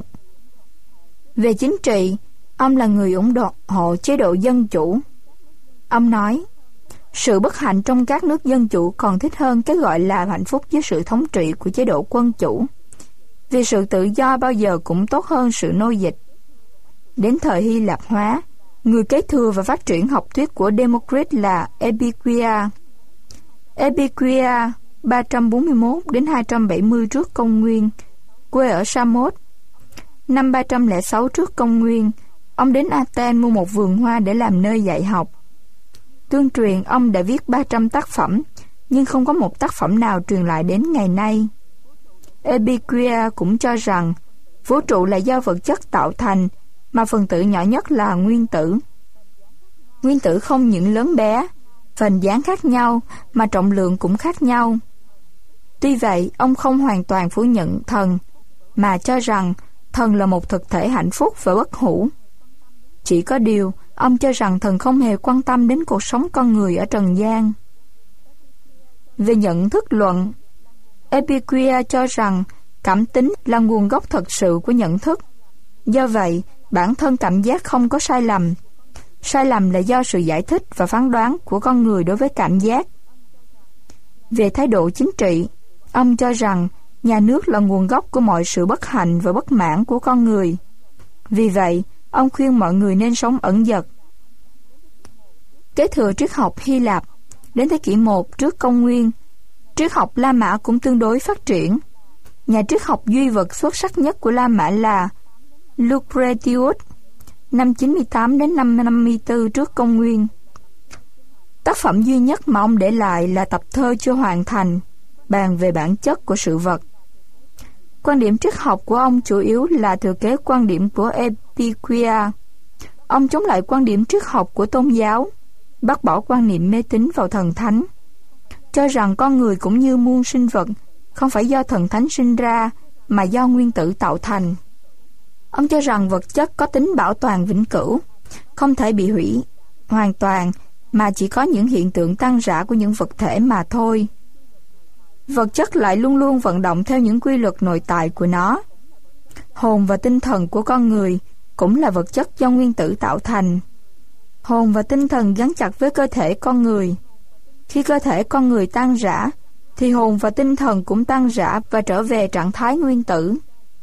Về chính trị, ông là người ủng hộ chế độ dân chủ. Ông nói, sự bất hạnh trong các nước dân chủ còn thích hơn cái gọi là hạnh phúc với sự thống trị của chế độ quân chủ, vì sự tự do bao giờ cũng tốt hơn sự nô dịch. Đến thời Hy Lạp hóa, người kế thừa và phát triển học thuyết của Democritus là Epicurus. Epicurus 341 đến 270 trước công nguyên, quê ở Samos. Năm 306 trước công nguyên, ông đến Athens mua một vườn hoa để làm nơi dạy học. Tương truyền ông đã viết 300 tác phẩm, nhưng không có một tác phẩm nào truyền lại đến ngày nay. Epicurus cũng cho rằng vũ trụ là do vật chất tạo thành, mà phần tử nhỏ nhất là nguyên tử. Nguyên tử không những lớn bé, hình dáng khác nhau, mà trọng lượng cũng khác nhau. Tuy vậy, ông không hoàn toàn phủ nhận thần, mà cho rằng thần là một thực thể hạnh phúc và bất hủ. Chỉ có điều, ông cho rằng thần không hề quan tâm đến cuộc sống con người ở trần gian. Về nhận thức luận, Epicurus cho rằng cảm tính là nguồn gốc thật sự của nhận thức. Do vậy, bản thân cảm giác không có sai lầm. Sai lầm là do sự giải thích và phán đoán của con người đối với cảm giác. Về thái độ chính trị, ông cho rằng nhà nước là nguồn gốc của mọi sự bất hạnh và bất mãn của con người. Vì vậy, ông khuyên mọi người nên sống ẩn dật. Kế thừa triết học Hy Lạp, đến thế kỷ 1 trước công nguyên, triết học La Mã cũng tương đối phát triển. Nhà triết học duy vật xuất sắc nhất của La Mã là Lucretius, năm 98 đến năm 54 trước công nguyên. Tác phẩm duy nhất mà ông để lại là tập thơ chưa hoàn thành, bàn về bản chất của sự vật. Quan điểm triết học của ông chủ yếu là thừa kế quan điểm của Epicurus. Ông chống lại quan điểm triết học của tôn giáo, bác bỏ quan niệm mê tín vào thần thánh, cho rằng con người cũng như muôn sinh vật, không phải do thần thánh sinh ra, mà do nguyên tử tạo thành. Ông cho rằng vật chất có tính bảo toàn vĩnh cửu, không thể bị hủy hoàn toàn, mà chỉ có những hiện tượng tăng rã của những vật thể mà thôi. Vật chất lại luôn luôn vận động theo những quy luật nội tại của nó. Hồn và tinh thần của con người cũng là vật chất do nguyên tử tạo thành. Hồn và tinh thần gắn chặt với cơ thể con người. Khi cơ thể con người tan rã, thì hồn và tinh thần cũng tan rã và trở về trạng thái nguyên tử.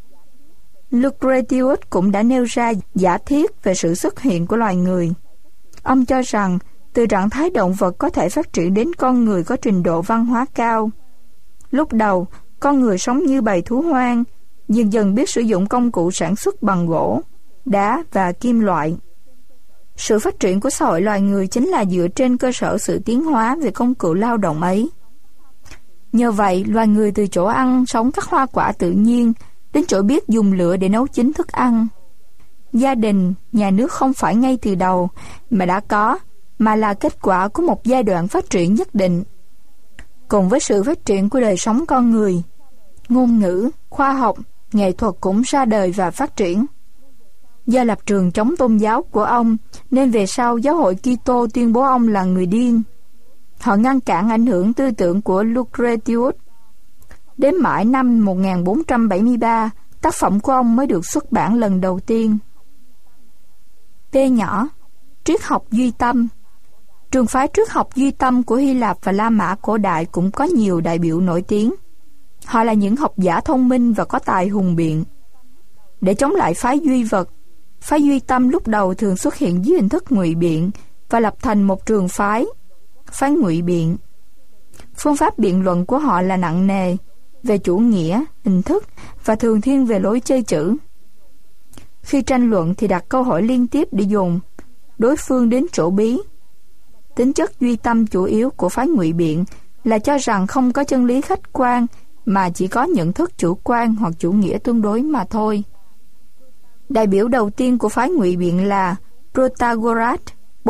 Lucretius cũng đã nêu ra giả thiết về sự xuất hiện của loài người. Ông cho rằng từ trạng thái động vật có thể phát triển đến con người có trình độ văn hóa cao. Lúc đầu, con người sống như bầy thú hoang, dần dần biết sử dụng công cụ sản xuất bằng gỗ, đá và kim loại. Sự phát triển của xã hội loài người chính là dựa trên cơ sở sự tiến hóa về công cụ lao động ấy. Nhờ vậy, loài người từ chỗ ăn sống các hoa quả tự nhiên đến chỗ biết dùng lửa để nấu chín thức ăn. Gia đình, nhà nước không phải ngay từ đầu mà đã có, mà là kết quả của một giai đoạn phát triển nhất định. Cùng với sự phát triển của đời sống con người, ngôn ngữ, khoa học, nghệ thuật cũng ra đời và phát triển. Do lập trường chống tôn giáo của ông, nên về sau giáo hội Kitô tuyên bố ông là người điên. Họ ngăn cản ảnh hưởng tư tưởng của Lucretius. Đến mãi năm 1473, tác phẩm của ông mới được xuất bản lần đầu tiên. P nhỏ, triết học duy tâm. Trường phái triết học duy tâm của Hy Lạp và La Mã cổ đại cũng có nhiều đại biểu nổi tiếng. Họ là những học giả thông minh và có tài hùng biện. Để chống lại phái duy vật, phái duy tâm lúc đầu thường xuất hiện dưới hình thức ngụy biện và lập thành một trường phái ngụy biện. Phương pháp biện luận của họ là nặng nề về chủ nghĩa, hình thức và thường thiên về lối chơi chữ. Khi tranh luận thì đặt câu hỏi liên tiếp để dồn đối phương đến chỗ bí. Tính chất duy tâm chủ yếu của phái ngụy biện là cho rằng không có chân lý khách quan, mà chỉ có nhận thức chủ quan hoặc chủ nghĩa tương đối mà thôi. Đại biểu đầu tiên của phái ngụy biện là Protagoras,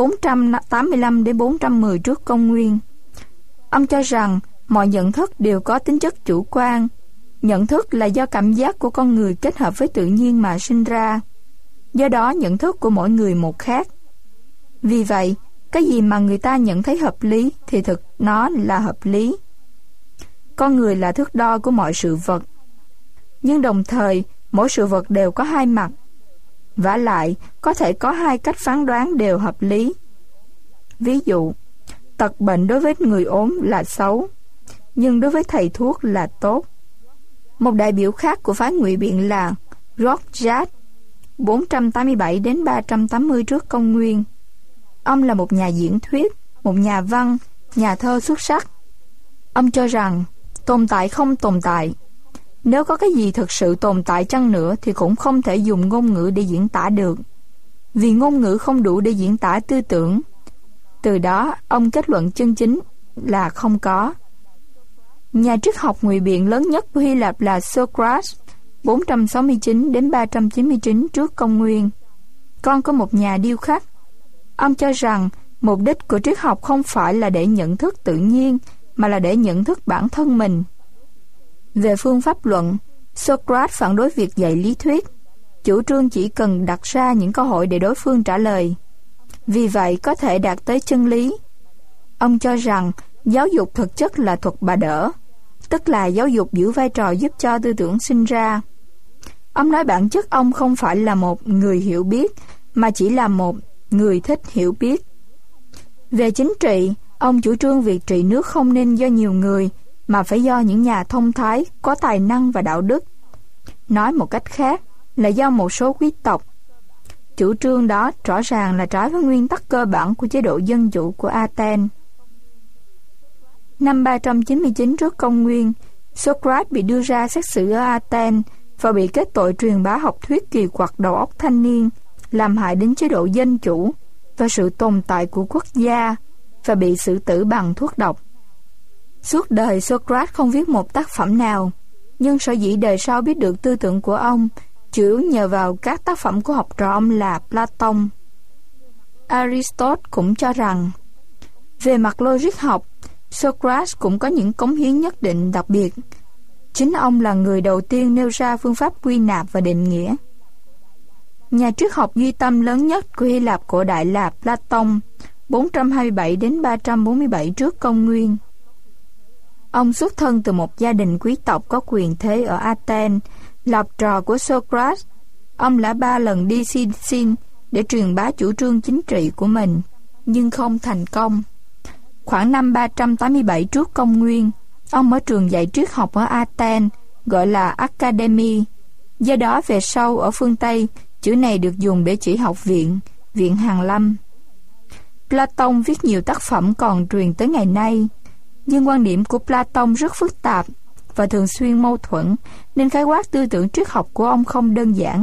485 đến 410 trước công nguyên. Ông cho rằng mọi nhận thức đều có tính chất chủ quan. Nhận thức là do cảm giác của con người kết hợp với tự nhiên mà sinh ra. Do đó nhận thức của mỗi người một khác. Vì vậy, cái gì mà người ta nhận thấy hợp lý thì thực nó là hợp lý. Con người là thước đo của mọi sự vật. Nhưng đồng thời, mỗi sự vật đều có hai mặt. Vả lại, có thể có hai cách phán đoán đều hợp lý. Ví dụ, tật bệnh đối với người ốm là xấu, nhưng đối với thầy thuốc là tốt. Một đại biểu khác của phái ngụy biện là Rothschild, 487 đến 380 trước công nguyên. Ông là một nhà diễn thuyết, một nhà văn, nhà thơ xuất sắc. Ông cho rằng tồn tại không tồn tại. Nếu có cái gì thực sự tồn tại chăng nữa thì cũng không thể dùng ngôn ngữ để diễn tả được, vì ngôn ngữ không đủ để diễn tả tư tưởng. Từ đó, ông kết luận chân chính là không có. Nhà triết học ngụy biện lớn nhất của Hy Lạp là Socrates, 469 đến 399 trước công nguyên. Con của một nhà điêu khắc. Ông cho rằng mục đích của triết học không phải là để nhận thức tự nhiên, mà là để nhận thức bản thân mình. Về phương pháp luận, Socrates phản đối việc dạy lý thuyết, chủ trương chỉ cần đặt ra những câu hỏi để đối phương trả lời. Vì vậy có thể đạt tới chân lý. Ông cho rằng giáo dục thực chất là thuật bà đỡ, tức là giáo dục giữ vai trò giúp cho tư tưởng sinh ra. Ông nói bản chất ông không phải là một người hiểu biết, mà chỉ là một người thích hiểu biết. Về chính trị, ông chủ trương việc trị nước không nên do nhiều người, mà phải do những nhà thông thái, có tài năng và đạo đức. Nói một cách khác là do một số quý tộc. Chủ trương đó rõ ràng là trái với nguyên tắc cơ bản của chế độ dân chủ của Athens. Năm 399 trước công nguyên, Socrates bị đưa ra xét xử ở Athens và bị kết tội truyền bá học thuyết kỳ quặc đầu óc thanh niên, làm hại đến chế độ dân chủ và sự tồn tại của quốc gia, và bị xử tử bằng thuốc độc. Suốt đời Socrates không viết một tác phẩm nào, nhưng sở dĩ đời sau biết được tư tưởng của ông chủ yếu nhờ vào các tác phẩm của học trò ông là Platon. Aristotle cũng cho rằng về mặt logic học, Socrates cũng có những cống hiến nhất định đặc biệt. Chính ông là người đầu tiên nêu ra phương pháp quy nạp và định nghĩa. Nhà triết học duy tâm lớn nhất của Hy Lạp cổ đại là Platon, 427 đến 347 trước công nguyên. Ông xuất thân từ một gia đình quý tộc có quyền thế ở Athens, là học trò của Socrates. Ông đã 3 lần đi xin để truyền bá chủ trương chính trị của mình, nhưng không thành công. Khoảng năm 387 trước công nguyên, ông mở trường dạy triết học ở Athens, gọi là Academy. Do đó về sau ở phương Tây, chữ này được dùng để chỉ học viện, viện hàn lâm. Platon viết nhiều tác phẩm còn truyền tới ngày nay, nhưng quan điểm của Platon rất phức tạp và thường xuyên mâu thuẫn, nên khái quát tư tưởng triết học của ông không đơn giản.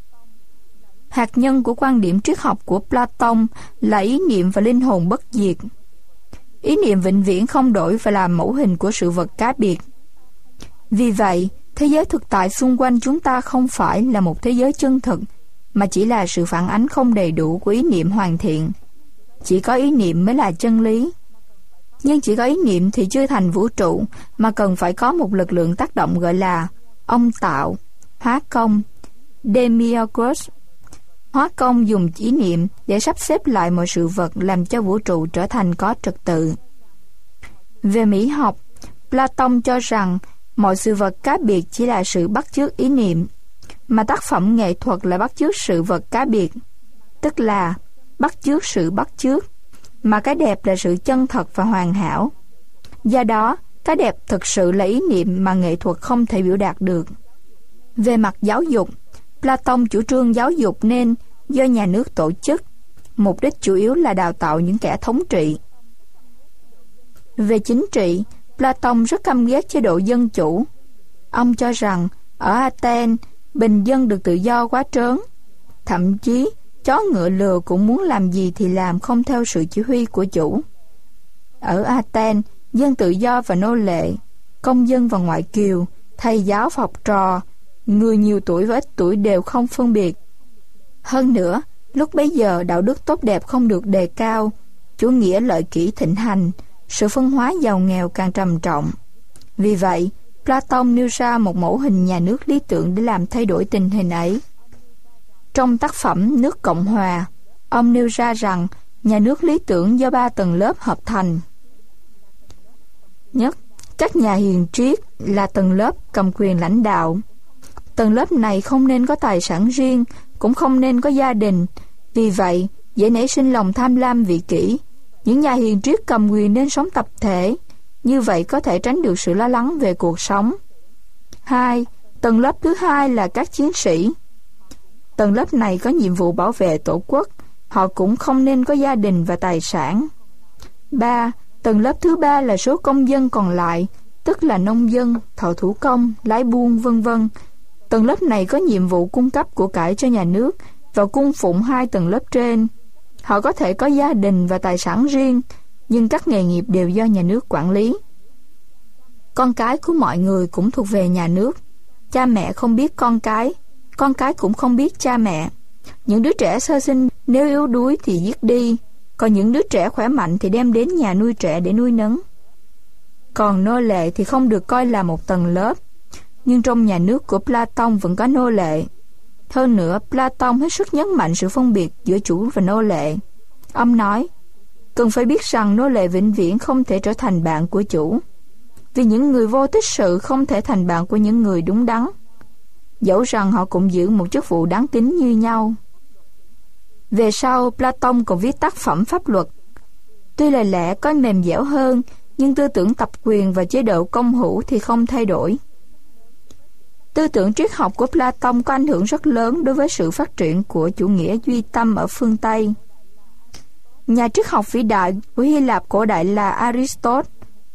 Hạt nhân của quan điểm triết học của Platon là ý niệm và linh hồn bất diệt. Ý niệm vĩnh viễn không đổi và là mẫu hình của sự vật cá biệt. Vì vậy, thế giới thực tại xung quanh chúng ta không phải là một thế giới chân thực, mà chỉ là sự phản ánh không đầy đủ của ý niệm hoàn thiện. Chỉ có ý niệm mới là chân lý. Nhưng chỉ có ý niệm thì chưa thành vũ trụ, mà cần phải có một lực lượng tác động gọi là ông tạo, hóa công, demiurgus. Hóa công dùng ý niệm để sắp xếp lại mọi sự vật, làm cho vũ trụ trở thành có trật tự. Về mỹ học, Platon cho rằng mọi sự vật cá biệt chỉ là sự bắt chước ý niệm, mà tác phẩm nghệ thuật là bắt chước sự vật cá biệt, tức là bắt chước sự bắt chước, mà cái đẹp là sự chân thật và hoàn hảo. Do đó, cái đẹp thực sự là ý niệm mà nghệ thuật không thể biểu đạt được. Về mặt giáo dục, Platon chủ trương giáo dục nên do nhà nước tổ chức, mục đích chủ yếu là đào tạo những kẻ thống trị. Về chính trị, Platon rất căm ghét chế độ dân chủ. Ông cho rằng ở Athens, bình dân được tự do quá trớn. Thậm chí, chó ngựa lừa cũng muốn làm gì thì làm, không theo sự chỉ huy của chủ. Ở Athens, dân tự do và nô lệ, công dân và ngoại kiều, thầy giáo và học trò, người nhiều tuổi và ít tuổi đều không phân biệt. Hơn nữa, lúc bấy giờ đạo đức tốt đẹp không được đề cao, chủ nghĩa lợi kỷ thịnh hành, sự phân hóa giàu nghèo càng trầm trọng. Vì vậy, Platon nêu ra một mẫu hình nhà nước lý tưởng để làm thay đổi tình hình ấy. Trong tác phẩm Nước Cộng Hòa, ông nêu ra rằng nhà nước lý tưởng do 3 tầng lớp hợp thành. Nhất, các nhà hiền triết là tầng lớp cầm quyền lãnh đạo. Tầng lớp này không nên có tài sản riêng, cũng không nên có gia đình. Vì vậy, dễ nảy sinh lòng tham lam vị kỷ. Những nhà hiền triết cầm quyền nên sống tập thể, như vậy có thể tránh được sự lo lắng về cuộc sống. 2. Tầng lớp thứ hai là các chiến sĩ. Tầng lớp này có nhiệm vụ bảo vệ tổ quốc, họ cũng không nên có gia đình và tài sản. 3. Tầng lớp thứ ba là số công dân còn lại, tức là nông dân, thợ thủ công, lái buôn, vân vân. Tầng lớp này có nhiệm vụ cung cấp của cải cho nhà nước và cung phụng 2 tầng lớp trên. Họ có thể có gia đình và tài sản riêng, nhưng các nghề nghiệp đều do nhà nước quản lý. Con cái của mọi người cũng thuộc về nhà nước. Cha mẹ không biết con cái cũng không biết cha mẹ. Những đứa trẻ sơ sinh nếu yếu đuối thì giết đi, còn những đứa trẻ khỏe mạnh thì đem đến nhà nuôi trẻ để nuôi nấng. Còn nô lệ thì không được coi là một tầng lớp, nhưng trong nhà nước của Platon vẫn có nô lệ. Hơn nữa, Platon hết sức nhấn mạnh sự phân biệt giữa chủ và nô lệ. Ông nói, cần phải biết rằng nô lệ vĩnh viễn không thể trở thành bạn của chủ, vì những người vô tích sự không thể thành bạn của những người đúng đắn, dẫu rằng họ cũng giữ một chức vụ đáng kính như nhau. Về sau, Platon còn viết tác phẩm pháp luật. Tuy lời lẽ có mềm dẻo hơn, nhưng tư tưởng tập quyền và chế độ công hữu thì không thay đổi. Tư tưởng triết học của Platon có ảnh hưởng rất lớn đối với sự phát triển của chủ nghĩa duy tâm ở phương Tây. Nhà triết học vĩ đại của Hy Lạp cổ đại là Aristotle,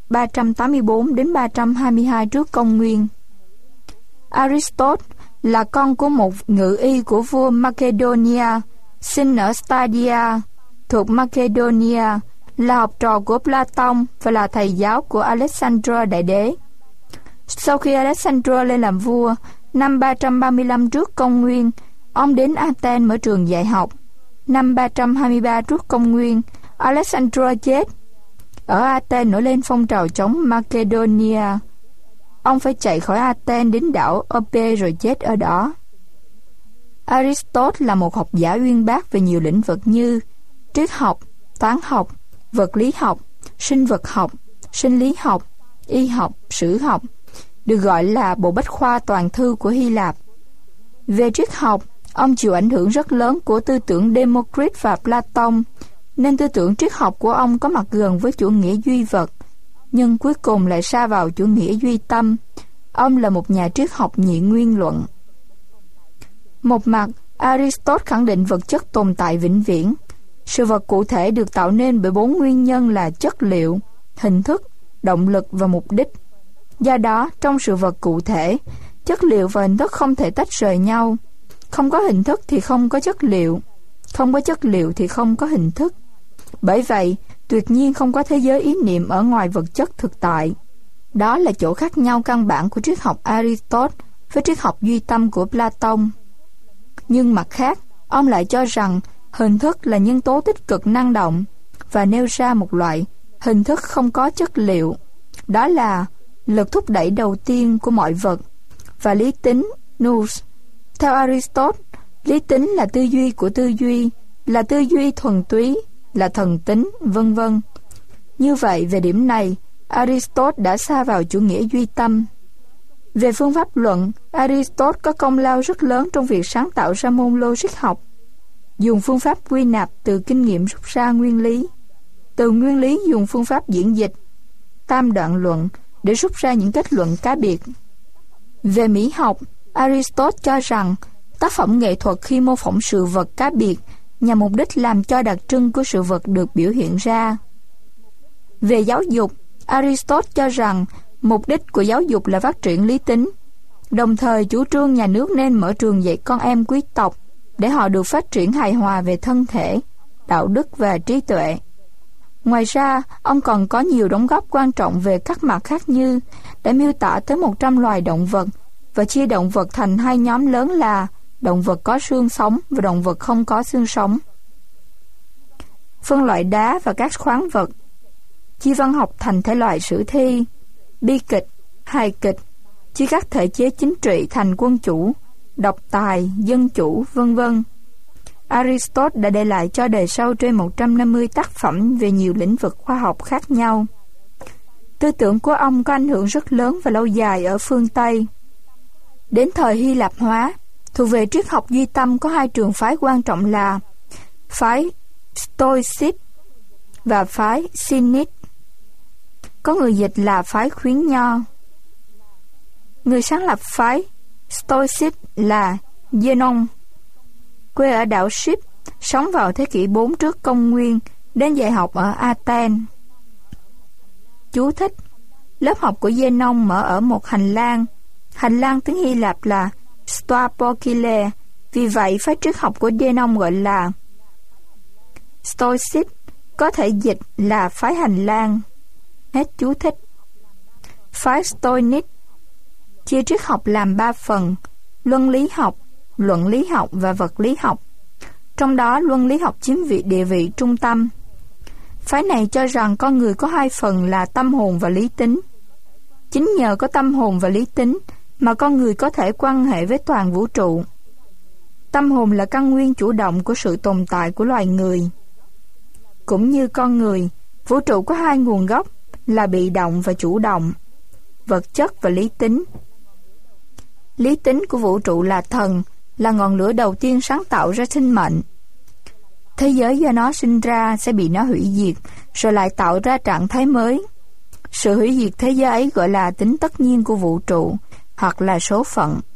384 đến 322 trước công nguyên. Aristotle là con của một ngự y của vua Macedonia, sinh ở Stadia, thuộc Macedonia, là học trò của Platon và là thầy giáo của Alexander Đại Đế. Sau khi Alexander lên làm vua, năm 335 trước công nguyên, ông đến Athens mở trường dạy học. Năm 323 trước công nguyên, Alexander chết. Ở Athens nổi lên phong trào chống Macedonia. Ông phải chạy khỏi Athens đến đảo Ope rồi chết ở đó. Aristotle là một học giả uyên bác về nhiều lĩnh vực như triết học, toán học, vật lý học, sinh vật học, sinh lý học, y học, sử học, được gọi là bộ bách khoa toàn thư của Hy Lạp. Về triết học, ông chịu ảnh hưởng rất lớn của tư tưởng Democritus và Platon, nên tư tưởng triết học của ông có mặt gần với chủ nghĩa duy vật, nhưng cuối cùng lại sa vào chủ nghĩa duy tâm. Ông là một nhà triết học nhị nguyên luận. Một mặt, Aristotle khẳng định vật chất tồn tại vĩnh viễn. Sự vật cụ thể được tạo nên bởi 4 nguyên nhân là chất liệu, hình thức, động lực và mục đích. Do đó, trong sự vật cụ thể, chất liệu và hình thức không thể tách rời nhau. Không có hình thức thì không có chất liệu, không có chất liệu thì không có hình thức. Bởi vậy, tuyệt nhiên không có thế giới ý niệm ở ngoài vật chất thực tại. Đó là chỗ khác nhau căn bản của triết học Aristotle với triết học duy tâm của Platon. Nhưng mặt khác, ông lại cho rằng hình thức là nhân tố tích cực năng động và nêu ra một loại hình thức không có chất liệu. Đó là lực thúc đẩy đầu tiên của mọi vật và lý tính, nous. Theo Aristotle, lý tính là tư duy của tư duy, là tư duy thuần túy, là thần tính, vân vân. Như vậy, về điểm này, Aristotle đã sa vào chủ nghĩa duy tâm. Về phương pháp luận, Aristotle có công lao rất lớn trong việc sáng tạo ra môn logic học, dùng phương pháp quy nạp từ kinh nghiệm rút ra nguyên lý. Từ nguyên lý dùng phương pháp diễn dịch, tam đoạn luận để rút ra những kết luận cá biệt. Về mỹ học, Aristotle cho rằng tác phẩm nghệ thuật khi mô phỏng sự vật cá biệt nhằm mục đích làm cho đặc trưng của sự vật được biểu hiện ra. Về giáo dục, Aristotle cho rằng mục đích của giáo dục là phát triển lý tính, đồng thời chủ trương nhà nước nên mở trường dạy con em quý tộc để họ được phát triển hài hòa về thân thể, đạo đức và trí tuệ. Ngoài ra, ông còn có nhiều đóng góp quan trọng về các mặt khác như đã miêu tả tới 100 loài động vật và chia động vật thành hai nhóm lớn là động vật có xương sống và động vật không có xương sống. Phân loại đá và các khoáng vật. Chia văn học thành thể loại sử thi, bi kịch, hài kịch. Chia các thể chế chính trị thành quân chủ, độc tài, dân chủ, v.v. Aristotle đã để lại cho đời sau trên 150 tác phẩm về nhiều lĩnh vực khoa học khác nhau. Tư tưởng của ông có ảnh hưởng rất lớn và lâu dài ở phương Tây. Đến thời Hy Lạp hóa, thuộc về triết học duy tâm có hai trường phái quan trọng là phái Stoic và phái Cynic. Có người dịch là phái khuyến nho. Người sáng lập phái Stoic là Zenon, quê ở đảo Ship, sống vào thế kỷ 4 trước công nguyên, đến dạy học ở Athens. Chú thích: lớp học của Zenon mở ở một hành lang. Hành lang tiếng Hy Lạp là Stoapokyle, vì vậy phái triết học của Zenon gọi là Stoic, có thể dịch là phái hành lang. Hết chú thích. Phái Stoic chia triết học làm 3 phần: luân lý học, luận lý học và vật lý học. Trong đó luân lý học chiếm địa vị trung tâm. Phái này cho rằng con người có hai phần là tâm hồn và lý tính. Chính nhờ có tâm hồn và lý tính mà con người có thể quan hệ với toàn vũ trụ. Tâm hồn là căn nguyên chủ động của sự tồn tại của loài người. Cũng như con người, vũ trụ có hai nguồn gốc là bị động và chủ động, vật chất và lý tính. Lý tính của vũ trụ là thần, là ngọn lửa đầu tiên sáng tạo ra sinh mệnh. Thế giới do nó sinh ra sẽ bị nó hủy diệt, rồi lại tạo ra trạng thái mới. Sự hủy diệt thế giới ấy gọi là tính tất nhiên của vũ trụ, hoặc là số phận.